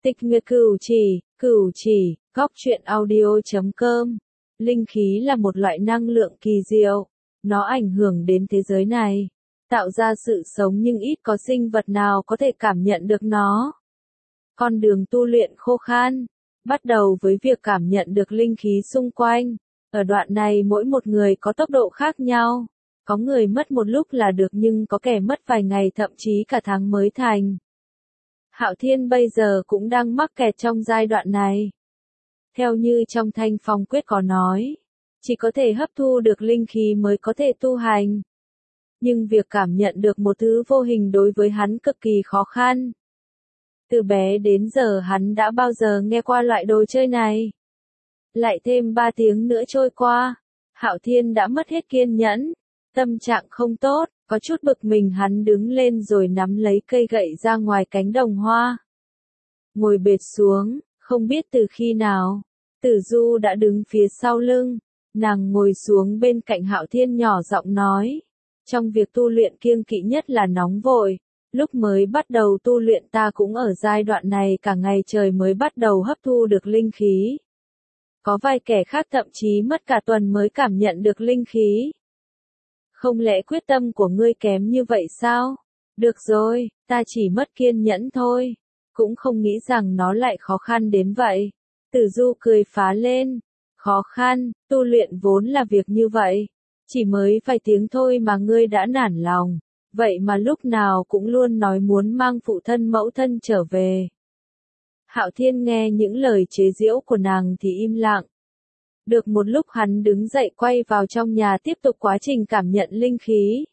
Tịch Nguyệt Cửu Chỉ, góc truyện audio.com. Linh khí là một loại năng lượng kỳ diệu. Nó ảnh hưởng đến thế giới này, tạo ra sự sống nhưng ít có sinh vật nào có thể cảm nhận được nó. Con đường tu luyện khô khan, bắt đầu với việc cảm nhận được linh khí xung quanh. Ở đoạn này mỗi một người có tốc độ khác nhau. Có người mất một lúc là được nhưng có kẻ mất vài ngày thậm chí cả tháng mới thành. Hạo Thiên bây giờ cũng đang mắc kẹt trong giai đoạn này. Theo như trong Thanh Phong Quyết có nói, chỉ có thể hấp thu được linh khí mới có thể tu hành. Nhưng việc cảm nhận được một thứ vô hình đối với hắn cực kỳ khó khăn. Từ bé đến giờ hắn đã bao giờ nghe qua loại đồ chơi này. Lại thêm 3 tiếng nữa trôi qua, Hạo Thiên đã mất hết kiên nhẫn, tâm trạng không tốt, có chút bực mình hắn đứng lên rồi nắm lấy cây gậy ra ngoài cánh đồng hoa. Ngồi bệt xuống, không biết từ khi nào, Tử Du đã đứng phía sau lưng, nàng ngồi xuống bên cạnh Hạo Thiên nhỏ giọng nói. Trong việc tu luyện kiêng kỵ nhất là nóng vội, lúc mới bắt đầu tu luyện ta cũng ở giai đoạn này cả ngày trời mới bắt đầu hấp thu được linh khí. Có vài kẻ khác thậm chí mất cả tuần mới cảm nhận được linh khí. Không lẽ quyết tâm của ngươi kém như vậy sao? Được rồi, ta chỉ mất kiên nhẫn thôi. Cũng không nghĩ rằng nó lại khó khăn đến vậy. Tử Du cười phá lên. Khó khăn, tu luyện vốn là việc như vậy. Chỉ mới vài tiếng thôi mà ngươi đã nản lòng. Vậy mà lúc nào cũng luôn nói muốn mang phụ thân mẫu thân trở về. Hạo Thiên nghe những lời chế giễu của nàng thì im lặng. Được một lúc hắn đứng dậy quay vào trong nhà tiếp tục quá trình cảm nhận linh khí.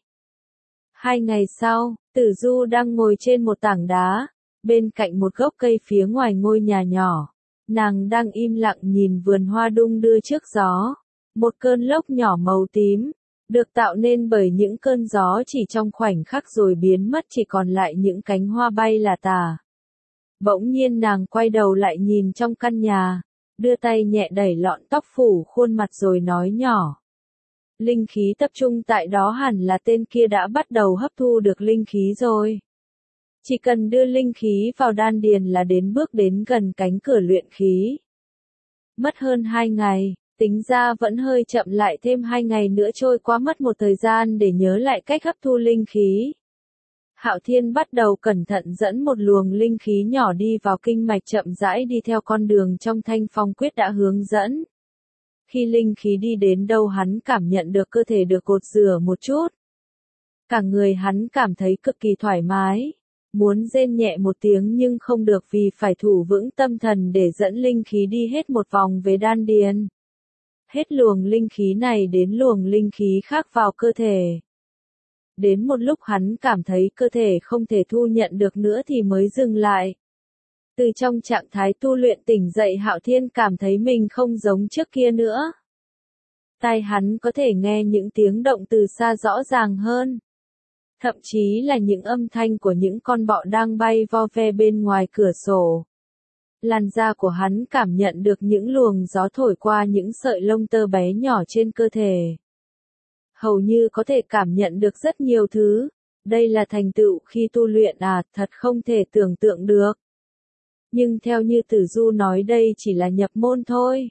2 ngày sau, Tử Du đang ngồi trên một tảng đá, bên cạnh một gốc cây phía ngoài ngôi nhà nhỏ. Nàng đang im lặng nhìn vườn hoa đung đưa trước gió. Một cơn lốc nhỏ màu tím, được tạo nên bởi những cơn gió chỉ trong khoảnh khắc rồi biến mất chỉ còn lại những cánh hoa bay là tả. Bỗng nhiên nàng quay đầu lại nhìn trong căn nhà, đưa tay nhẹ đẩy lọn tóc phủ khuôn mặt rồi nói nhỏ. Linh khí tập trung tại đó hẳn là tên kia đã bắt đầu hấp thu được linh khí rồi. Chỉ cần đưa linh khí vào đan điền là bước đến gần cánh cửa luyện khí. Mất hơn 2 ngày, tính ra vẫn hơi chậm lại thêm 2 ngày nữa trôi qua mất một thời gian để nhớ lại cách hấp thu linh khí. Hạo Thiên bắt đầu cẩn thận dẫn một luồng linh khí nhỏ đi vào kinh mạch chậm rãi đi theo con đường trong Thanh Phong Quyết đã hướng dẫn. Khi linh khí đi đến đâu hắn cảm nhận được cơ thể được cột rửa một chút. Cả người hắn cảm thấy cực kỳ thoải mái. Muốn rên nhẹ một tiếng nhưng không được vì phải thủ vững tâm thần để dẫn linh khí đi hết một vòng về đan điền. Hết luồng linh khí này đến luồng linh khí khác vào cơ thể. Đến một lúc hắn cảm thấy cơ thể không thể thu nhận được nữa thì mới dừng lại. Từ trong trạng thái tu luyện tỉnh dậy Hạo Thiên cảm thấy mình không giống trước kia nữa. Tai hắn có thể nghe những tiếng động từ xa rõ ràng hơn. Thậm chí là những âm thanh của những con bọ đang bay vo ve bên ngoài cửa sổ. Làn da của hắn cảm nhận được những luồng gió thổi qua những sợi lông tơ bé nhỏ trên cơ thể. Hầu như có thể cảm nhận được rất nhiều thứ. Đây là thành tựu khi tu luyện thật không thể tưởng tượng được. Nhưng theo như Tử Du nói đây chỉ là nhập môn thôi.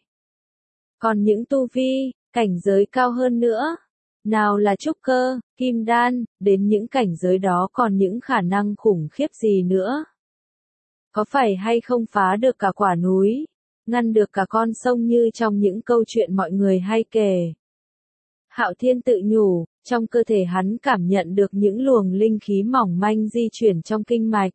Còn những tu vi, cảnh giới cao hơn nữa. Nào là trúc cơ, kim đan, đến những cảnh giới đó còn những khả năng khủng khiếp gì nữa. Có phải hay không phá được cả quả núi, ngăn được cả con sông như trong những câu chuyện mọi người hay kể. Hạo Thiên tự nhủ, trong cơ thể hắn cảm nhận được những luồng linh khí mỏng manh di chuyển trong kinh mạch.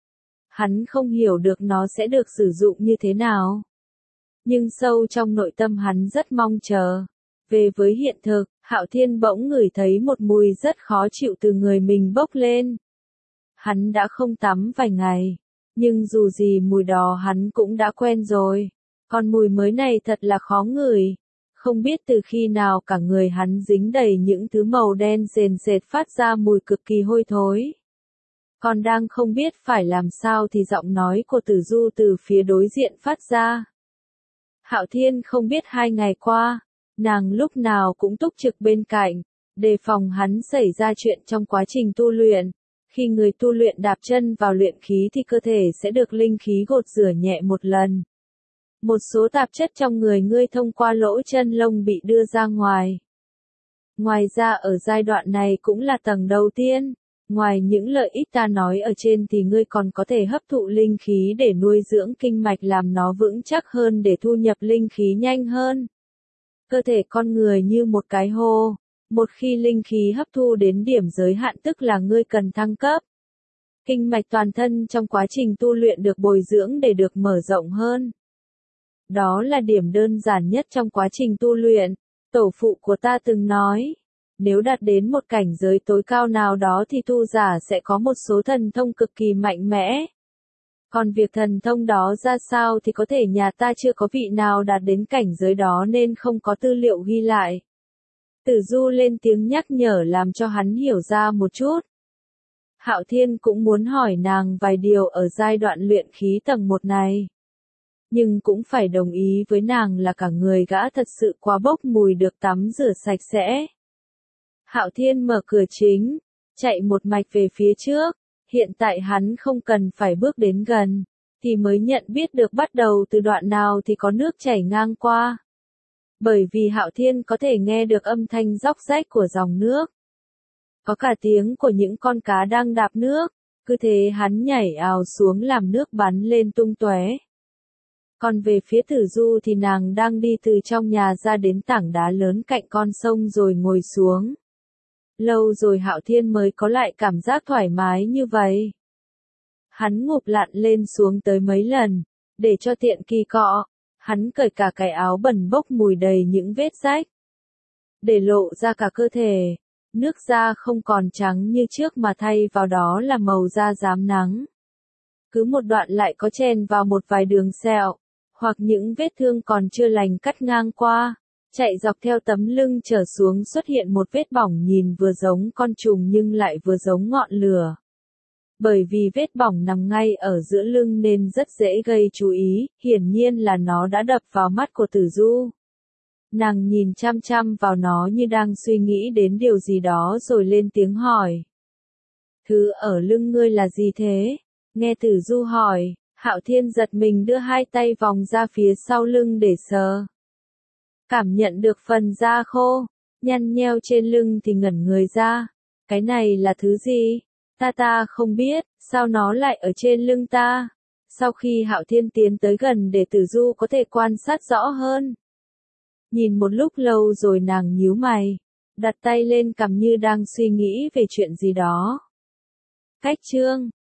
Hắn không hiểu được nó sẽ được sử dụng như thế nào. Nhưng sâu trong nội tâm hắn rất mong chờ. Về với hiện thực, Hạo Thiên bỗng ngửi thấy một mùi rất khó chịu từ người mình bốc lên. Hắn đã không tắm vài ngày, nhưng dù gì mùi đó hắn cũng đã quen rồi. Còn mùi mới này thật là khó ngửi. Không biết từ khi nào cả người hắn dính đầy những thứ màu đen sền sệt phát ra mùi cực kỳ hôi thối. Còn đang không biết phải làm sao thì giọng nói của Tử Du từ phía đối diện phát ra. Hạo Thiên không biết 2 ngày qua, nàng lúc nào cũng túc trực bên cạnh, đề phòng hắn xảy ra chuyện trong quá trình tu luyện. Khi người tu luyện đạp chân vào luyện khí thì cơ thể sẽ được linh khí gột rửa nhẹ một lần. Một số tạp chất trong người ngươi thông qua lỗ chân lông bị đưa ra ngoài. Ngoài ra ở giai đoạn này cũng là tầng đầu tiên. Ngoài những lợi ích ta nói ở trên thì ngươi còn có thể hấp thụ linh khí để nuôi dưỡng kinh mạch làm nó vững chắc hơn để thu nhập linh khí nhanh hơn. Cơ thể con người như một cái hồ. Một khi linh khí hấp thu đến điểm giới hạn tức là ngươi cần thăng cấp. Kinh mạch toàn thân trong quá trình tu luyện được bồi dưỡng để được mở rộng hơn. Đó là điểm đơn giản nhất trong quá trình tu luyện. Tổ phụ của ta từng nói, nếu đạt đến một cảnh giới tối cao nào đó thì tu giả sẽ có một số thần thông cực kỳ mạnh mẽ. Còn việc thần thông đó ra sao thì có thể nhà ta chưa có vị nào đạt đến cảnh giới đó nên không có tư liệu ghi lại. Tử Du lên tiếng nhắc nhở làm cho hắn hiểu ra một chút. Hạo Thiên cũng muốn hỏi nàng vài điều ở giai đoạn luyện khí tầng 1 này. Nhưng cũng phải đồng ý với nàng là cả người gã thật sự quá bốc mùi được tắm rửa sạch sẽ. Hạo Thiên mở cửa chính, chạy một mạch về phía trước, hiện tại hắn không cần phải bước đến gần, thì mới nhận biết được bắt đầu từ đoạn nào thì có nước chảy ngang qua. Bởi vì Hạo Thiên có thể nghe được âm thanh róc rách của dòng nước. Có cả tiếng của những con cá đang đạp nước, cứ thế hắn nhảy ào xuống làm nước bắn lên tung tóe. Còn về phía Tử Du thì nàng đang đi từ trong nhà ra đến tảng đá lớn cạnh con sông rồi ngồi xuống. Lâu rồi Hạo Thiên mới có lại cảm giác thoải mái như vậy. Hắn ngụp lặn lên xuống tới mấy lần, để cho tiện kỳ cọ, hắn cởi cả cái áo bẩn bốc mùi đầy những vết rách. Để lộ ra cả cơ thể, nước da không còn trắng như trước mà thay vào đó là màu da rám nắng. Cứ một đoạn lại có chèn vào một vài đường sẹo, hoặc những vết thương còn chưa lành cắt ngang qua. Chạy dọc theo tấm lưng trở xuống xuất hiện một vết bỏng nhìn vừa giống con trùng nhưng lại vừa giống ngọn lửa. Bởi vì vết bỏng nằm ngay ở giữa lưng nên rất dễ gây chú ý, hiển nhiên là nó đã đập vào mắt của Tử Du. Nàng nhìn chăm chăm vào nó như đang suy nghĩ đến điều gì đó rồi lên tiếng hỏi. Thứ ở lưng ngươi là gì thế? Nghe Tử Du hỏi, Hạo Thiên giật mình đưa hai tay vòng ra phía sau lưng để sờ. Cảm nhận được phần da khô, nhăn nheo trên lưng thì ngẩn người ra. Cái này là thứ gì? Ta không biết, sao nó lại ở trên lưng ta? Sau khi Hạo Thiên tiến tới gần để Tử Du có thể quan sát rõ hơn. Nhìn một lúc lâu rồi nàng nhíu mày, đặt tay lên cằm như đang suy nghĩ về chuyện gì đó. Cách chương